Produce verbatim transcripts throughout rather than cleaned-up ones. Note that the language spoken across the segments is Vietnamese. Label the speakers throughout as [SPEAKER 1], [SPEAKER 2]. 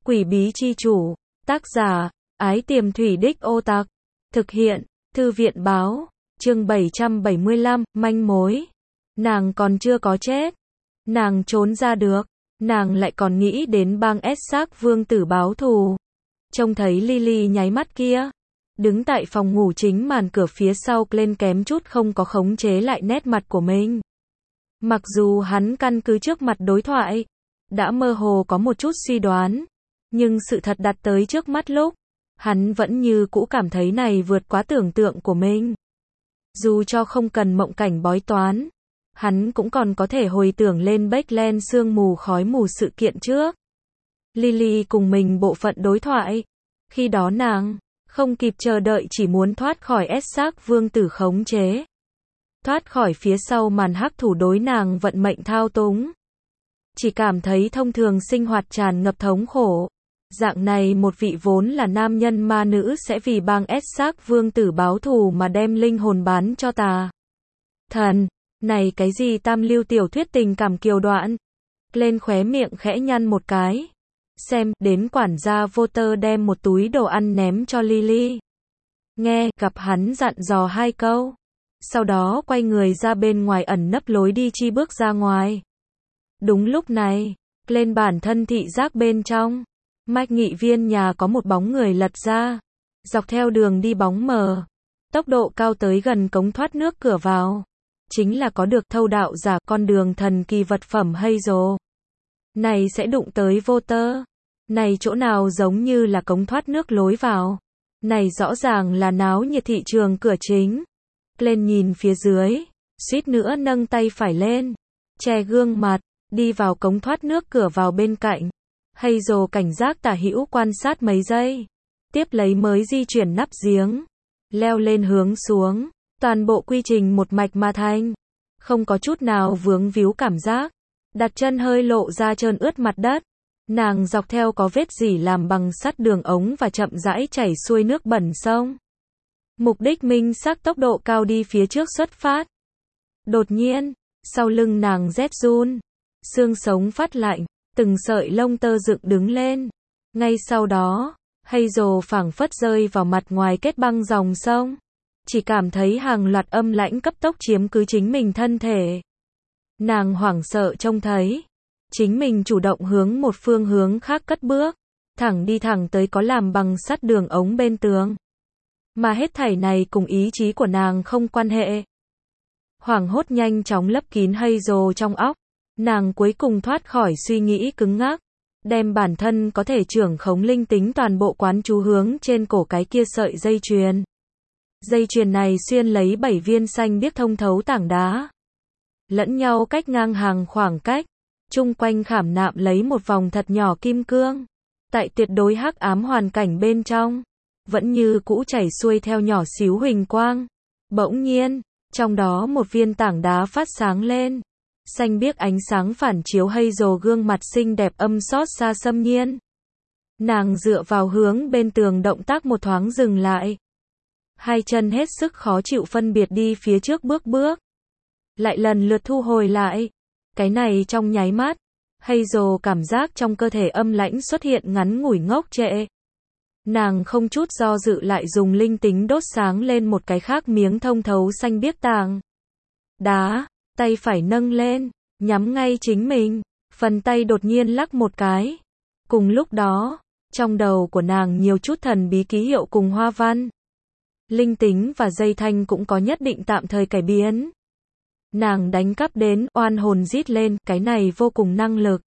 [SPEAKER 1] Quỷ bí chi chủ, tác giả, Ái Tiềm Thủy Đích Ô Tặc, thực hiện, Thư viện báo, chương bảy trăm bảy mươi lăm, manh mối. Nàng còn chưa có chết. Nàng trốn ra được. Nàng lại còn nghĩ đến bang S-Sac vương tử báo thù. Trông thấy Lily nháy mắt kia. Đứng tại phòng ngủ chính màn cửa phía sau lên kém chút không có khống chế lại nét mặt của mình. Mặc dù hắn căn cứ trước mặt đối thoại, đã mơ hồ có một chút suy đoán. Nhưng sự thật đặt tới trước mắt lúc, hắn vẫn như cũ cảm thấy này vượt quá tưởng tượng của mình. Dù cho không cần mộng cảnh bói toán, hắn cũng còn có thể hồi tưởng lên Backland sương mù khói mù sự kiện trước. Lily cùng mình bộ phận đối thoại. Khi đó nàng không kịp chờ đợi chỉ muốn thoát khỏi S-Sac vương tử khống chế. Thoát khỏi phía sau màn hắc thủ đối nàng vận mệnh thao túng. Chỉ cảm thấy thông thường sinh hoạt tràn ngập thống khổ. Dạng này một vị vốn là nam nhân ma nữ sẽ vì bang S-Sac vương tử báo thù mà đem linh hồn bán cho tà thần. Này cái gì tam lưu tiểu thuyết tình cảm kiều đoạn. Lên khóe miệng khẽ nhăn một cái. Xem, đến quản gia Voter đem một túi đồ ăn ném cho Lily. Nghe, gặp hắn dặn dò hai câu. Sau đó quay người ra bên ngoài ẩn nấp lối đi chi bước ra ngoài. Đúng lúc này, lên bản thân thị giác bên trong. Mạch nghị viên nhà có một bóng người lật ra. Dọc theo đường đi bóng mờ. Tốc độ cao tới gần cống thoát nước cửa vào. Chính là có được thâu đạo giả con đường thần kỳ vật phẩm hay rồ. Này sẽ đụng tới Voter. Này chỗ nào giống như là cống thoát nước lối vào. Này rõ ràng là náo nhiệt thị trường cửa chính. Lên nhìn phía dưới. Suýt nữa nâng tay phải lên. Che gương mặt. Đi vào cống thoát nước cửa vào bên cạnh. Hay rồ cảnh giác tả hữu quan sát mấy giây. Tiếp lấy mới di chuyển nắp giếng. Leo lên hướng xuống. Toàn bộ quy trình một mạch mà thành. Không có chút nào vướng víu cảm giác. Đặt chân hơi lộ ra trơn ướt mặt đất. Nàng dọc theo có vết rỉ làm bằng sắt đường ống và chậm rãi chảy xuôi nước bẩn sông. Mục đích minh xác tốc độ cao đi phía trước xuất phát. Đột nhiên, sau lưng nàng rét run. Xương sống phát lạnh, từng sợi lông tơ dựng đứng lên. Ngay sau đó, Hazel phảng phất rơi vào mặt ngoài kết băng dòng sông. Chỉ cảm thấy hàng loạt âm lãnh cấp tốc chiếm cứ chính mình thân thể. Nàng hoảng sợ trông thấy. Chính mình chủ động hướng một phương hướng khác cất bước. Thẳng đi thẳng tới có làm bằng sắt đường ống bên tường. Mà hết thảy này cùng ý chí của nàng không quan hệ. Hoảng hốt nhanh chóng lấp kín Hazel trong óc. Nàng cuối cùng thoát khỏi suy nghĩ cứng ngắc. Đem bản thân có thể trưởng khống linh tính toàn bộ quán chú hướng trên cổ cái kia sợi dây chuyền. Dây chuyền này xuyên lấy bảy viên xanh biếc thông thấu tảng đá. Lẫn nhau cách ngang hàng khoảng cách. Chung quanh khảm nạm lấy một vòng thật nhỏ kim cương. Tại tuyệt đối hắc ám hoàn cảnh bên trong. Vẫn như cũ chảy xuôi theo nhỏ xíu huỳnh quang. Bỗng nhiên, trong đó một viên tảng đá phát sáng lên. Xanh biếc ánh sáng phản chiếu Hazel gương mặt xinh đẹp âm xót xa xâm nhiên. Nàng dựa vào hướng bên tường động tác một thoáng dừng lại. Hai chân hết sức khó chịu phân biệt đi phía trước bước bước. Lại lần lượt thu hồi lại. Cái này trong nháy mắt. Hazel cảm giác trong cơ thể âm lãnh xuất hiện ngắn ngủi ngốc trệ. Nàng không chút do dự lại dùng linh tính đốt sáng lên một cái khác miếng thông thấu xanh biếc tảng đá. Tay phải nâng lên. Nhắm ngay chính mình. Phần tay đột nhiên lắc một cái. Cùng lúc đó, trong đầu của nàng nhiều chút thần bí ký hiệu cùng hoa văn. Linh tính và dây thanh cũng có nhất định tạm thời cải biến. Nàng đánh cắp đến, oan hồn rít lên, cái này vô cùng năng lực.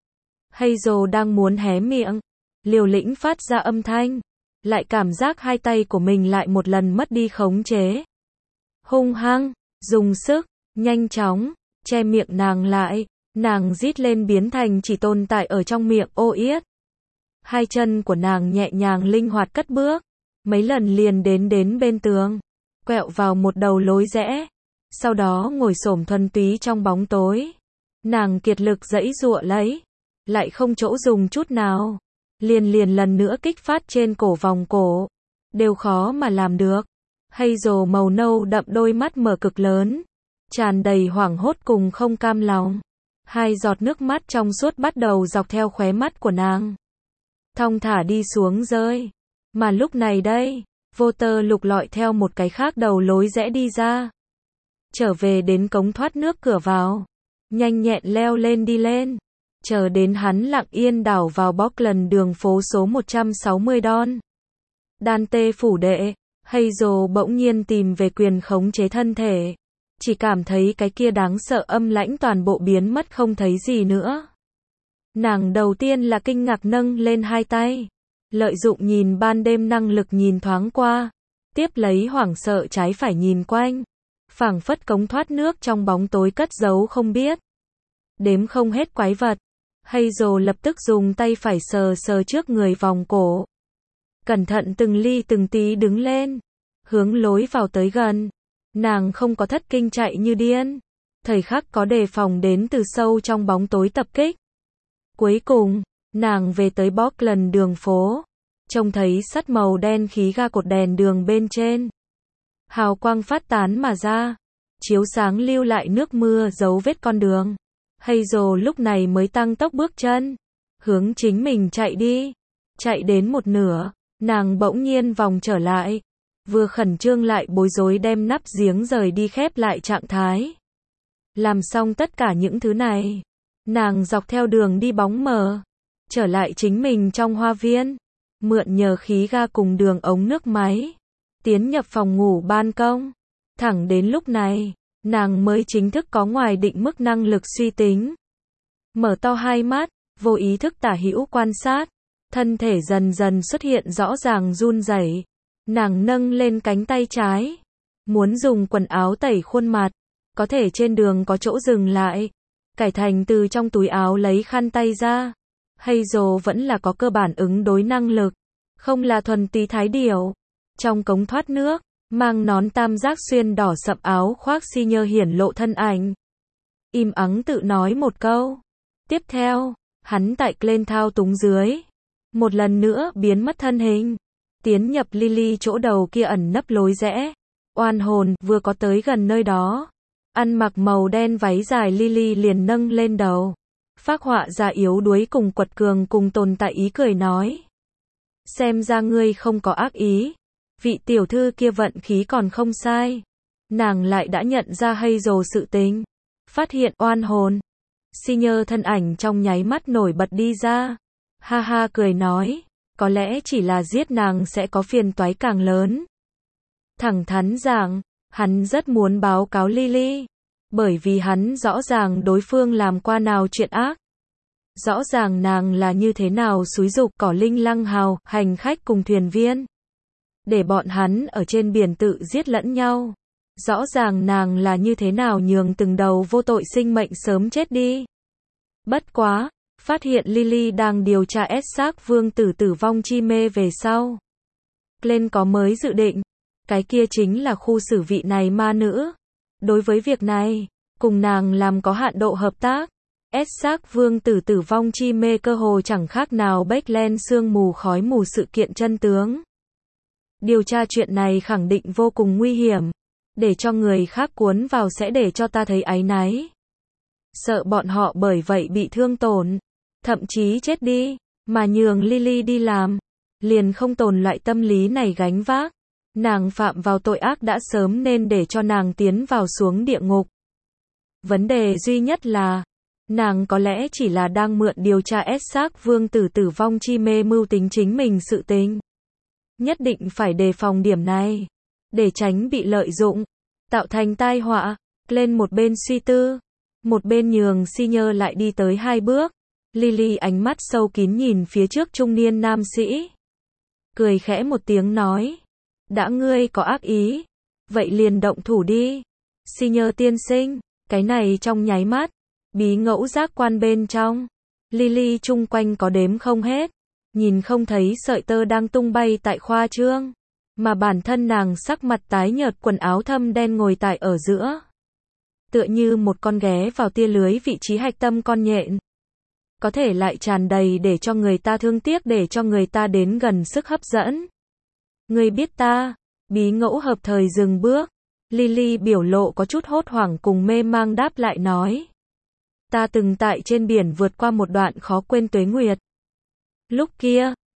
[SPEAKER 1] Hazel đang muốn hé miệng, liều lĩnh phát ra âm thanh, lại cảm giác hai tay của mình lại một lần mất đi khống chế. Hung hăng, dùng sức, nhanh chóng, che miệng nàng lại, nàng rít lên biến thành chỉ tồn tại ở trong miệng ô yết. Hai chân của nàng nhẹ nhàng linh hoạt cất bước. Mấy lần liền đến đến bên tường, quẹo vào một đầu lối rẽ, sau đó ngồi xổm thuần túy trong bóng tối. Nàng kiệt lực giãy giụa lấy, lại không chỗ dùng chút nào, liền liền lần nữa kích phát trên cổ vòng cổ, đều khó mà làm được. Hazel màu nâu đậm đôi mắt mở cực lớn, tràn đầy hoảng hốt cùng không cam lòng. Hai giọt nước mắt trong suốt bắt đầu dọc theo khóe mắt của nàng. thong thả đi xuống rơi. Mà lúc này đây, vô tơ lục lọi theo một cái khác đầu lối rẽ đi ra. Trở về đến cống thoát nước cửa vào. Nhanh nhẹn leo lên đi lên. Chờ đến hắn lặng yên đảo vào Bockland đường phố số một trăm sáu mươi Don. Dante phủ đệ, Hazel bỗng nhiên tìm về quyền khống chế thân thể. Chỉ cảm thấy cái kia đáng sợ âm lãnh toàn bộ biến mất không thấy gì nữa. Nàng đầu tiên là kinh ngạc nâng lên hai tay. Lợi dụng nhìn ban đêm năng lực nhìn thoáng qua. Tiếp lấy hoảng sợ trái phải nhìn quanh. Phảng phất cống thoát nước trong bóng tối cất giấu không biết. Đếm không hết quái vật. Hazel lập tức dùng tay phải sờ sờ trước người vòng cổ. Cẩn thận từng ly từng tí đứng lên. Hướng lối vào tới gần. Nàng không có thất kinh chạy như điên. Thời khắc có đề phòng đến từ sâu trong bóng tối tập kích. Cuối cùng, nàng về tới Bockland đường phố. Trông thấy sắt màu đen khí ga cột đèn đường bên trên. Hào quang phát tán mà ra. Chiếu sáng lưu lại nước mưa dấu vết con đường. Hazel lúc này mới tăng tốc bước chân. Hướng chính mình chạy đi. Chạy đến một nửa, nàng bỗng nhiên vòng trở lại. Vừa khẩn trương lại bối rối đem nắp giếng rời đi khép lại trạng thái. Làm xong tất cả những thứ này. Nàng dọc theo đường đi bóng mờ. Trở lại chính mình trong hoa viên. Mượn nhờ khí ga cùng đường ống nước máy. Tiến nhập phòng ngủ ban công. Thẳng đến lúc này, nàng mới chính thức có ngoài định mức năng lực suy tính. Mở to hai mắt, vô ý thức tả hữu quan sát. Thân thể dần dần xuất hiện rõ ràng run rẩy. Nàng nâng lên cánh tay trái. Muốn dùng quần áo tẩy khuôn mặt. Có thể trên đường có chỗ dừng lại. Cải thành từ trong túi áo lấy khăn tay ra. Hazel vẫn là có cơ bản ứng đối năng lực. Không là thuần túy thái điểu. Trong cống thoát nước, mang nón tam giác xuyên đỏ sậm áo khoác xi nhơ hiển lộ thân ảnh. Im ắng tự nói một câu. Tiếp theo, hắn tại lên thao túng dưới. Một lần nữa biến mất thân hình. Tiến nhập Lily chỗ đầu kia ẩn nấp lối rẽ. Oan hồn vừa có tới gần nơi đó. Ăn mặc màu đen váy dài Lily liền nâng lên đầu. Phác họa ra yếu đuối cùng quật cường cùng tồn tại ý cười nói. Xem ra ngươi không có ác ý. Vị tiểu thư kia vận khí còn không sai. Nàng lại đã nhận ra Hazel sự tình. Phát hiện oan hồn. Si nhơ thân ảnh trong nháy mắt nổi bật đi ra. Ha ha cười nói. Có lẽ chỉ là giết nàng sẽ có phiền toái càng lớn. Thẳng thắn rằng, hắn rất muốn báo cáo Lily. Bởi vì hắn rõ ràng đối phương làm qua nào chuyện ác. Rõ ràng nàng là như thế nào xúi giục cỏ linh lăng hào, hành khách cùng thuyền viên. Để bọn hắn ở trên biển tự giết lẫn nhau. Rõ ràng nàng là như thế nào nhường từng đầu vô tội sinh mệnh sớm chết đi. Bất quá, phát hiện Lily đang điều tra ép xác vương tử tử vong chi mê về sau. Glenn có mới dự định. Cái kia chính là khu xử vị này ma nữ. Đối với việc này, cùng nàng làm có hạn độ hợp tác. Ép xác vương tử tử vong chi mê cơ hồ chẳng khác nào Beckland sương mù khói mù sự kiện chân tướng. Điều tra chuyện này khẳng định vô cùng nguy hiểm. Để cho người khác cuốn vào sẽ để cho ta thấy áy náy. Sợ bọn họ bởi vậy bị thương tổn. Thậm chí chết đi. Mà nhường Lily đi làm. Liền không tồn loại tâm lý này gánh vác. Nàng phạm vào tội ác đã sớm nên để cho nàng tiến vào xuống địa ngục. Vấn đề duy nhất là, nàng có lẽ chỉ là đang mượn điều tra ép xác vương tử tử vong chi mê mưu tính chính mình sự tình. Nhất định phải đề phòng điểm này, để tránh bị lợi dụng, tạo thành tai họa. Lên một bên suy tư, một bên nhường si nhơ lại đi tới hai bước. Lily ánh mắt sâu kín nhìn phía trước trung niên nam sĩ. Cười khẽ một tiếng nói. Đã ngươi có ác ý, vậy liền động thủ đi. Si nhơ tiên sinh, cái này trong nháy mắt, bí ngẫu giác quan bên trong. Lily chung quanh có đếm không hết, nhìn không thấy sợi tơ đang tung bay tại khoa trương, mà bản thân nàng sắc mặt tái nhợt quần áo thâm đen ngồi tại ở giữa. Tựa như một con ghé vào tia lưới vị trí hạch tâm con nhện. Có thể lại tràn đầy để cho người ta thương tiếc để cho người ta đến gần sức hấp dẫn. Ngươi biết ta, bí ngẫu hợp thời dừng bước. Lily biểu lộ có chút hốt hoảng cùng mê mang đáp lại nói. Ta từng tại trên biển vượt qua một đoạn khó quên tuế nguyệt. Lúc kia,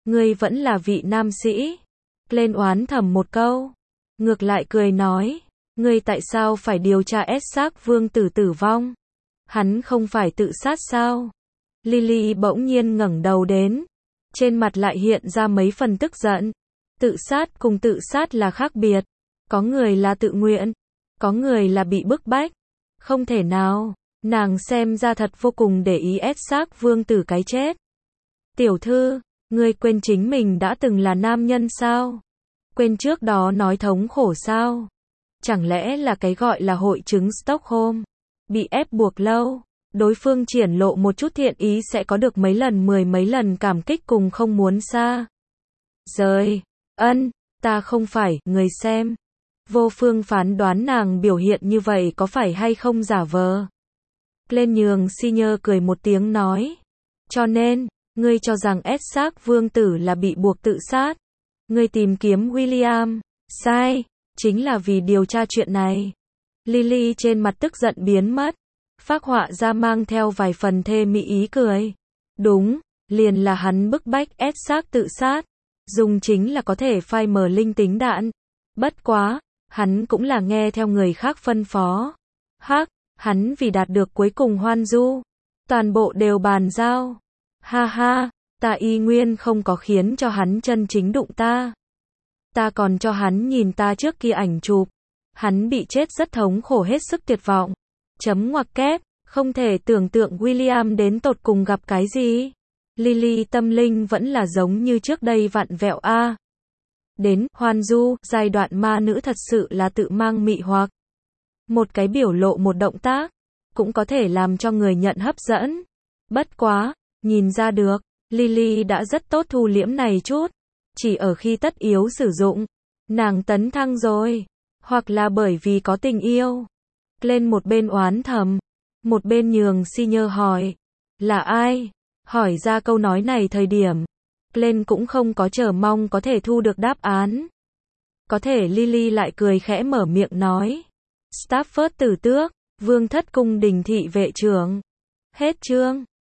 [SPEAKER 1] Ngươi vẫn là vị nam sĩ. Lên oán thầm một câu. Ngược lại cười nói. Ngươi tại sao phải điều tra ép xác vương tử tử vong? Hắn không phải tự sát sao? Lily bỗng nhiên ngẩng đầu đến. Trên mặt lại hiện ra mấy phần tức giận. Tự sát cùng tự sát là khác biệt. Có người là tự nguyện. Có người là bị bức bách. Không thể nào. Nàng xem ra thật vô cùng để ý ép xác vương tử cái chết. Tiểu thư, ngươi quên chính mình đã từng là nam nhân sao? Quên trước đó nói thống khổ sao? Chẳng lẽ là cái gọi là hội chứng Stockholm? Bị ép buộc lâu, đối phương triển lộ một chút thiện ý sẽ có được mấy lần mười mấy lần cảm kích cùng không muốn xa rời. Ân, ta không phải, người xem. Vô phương phán đoán nàng biểu hiện như vậy có phải hay không giả vờ. Lên nhường Senior cười một tiếng nói. Cho nên, ngươi cho rằng ép xác vương tử là bị buộc tự sát. Ngươi tìm kiếm William. Sai, chính là vì điều tra chuyện này. Lily trên mặt tức giận biến mất. Phác họa ra mang theo vài phần thê mỹ ý cười. Đúng, liền là hắn bức bách ép xác tự sát. Dùng chính là có thể phai mờ linh tính đạn. Bất quá, hắn cũng là nghe theo người khác phân phó. Hắc, hắn vì đạt được cuối cùng hoan du. Toàn bộ đều bàn giao. Ha ha, ta y nguyên không có khiến cho hắn chân chính đụng ta. Ta còn cho hắn nhìn ta trước kia ảnh chụp. Hắn bị chết rất thống khổ hết sức tuyệt vọng. Chấm ngoặc kép, không thể tưởng tượng William đến tột cùng gặp cái gì. Lily tâm linh vẫn là giống như trước đây vặn vẹo a. Đến hoan du, giai đoạn ma nữ thật sự là tự mang mị hoặc. Một cái biểu lộ một động tác, cũng có thể làm cho người nhận hấp dẫn. Bất quá, nhìn ra được, Lily đã rất tốt thu liễm này chút. Chỉ ở khi tất yếu sử dụng, nàng tấn thăng rồi. Hoặc là bởi vì có tình yêu. Lên một bên oán thầm, một bên nhường Senior hỏi. Là ai? Hỏi ra câu nói này thời điểm. Lên cũng không có chờ mong có thể thu được đáp án. Có thể Lily lại cười khẽ mở miệng nói. Stafford tử tước, vương thất cung đình thị vệ trưởng. Hết chương.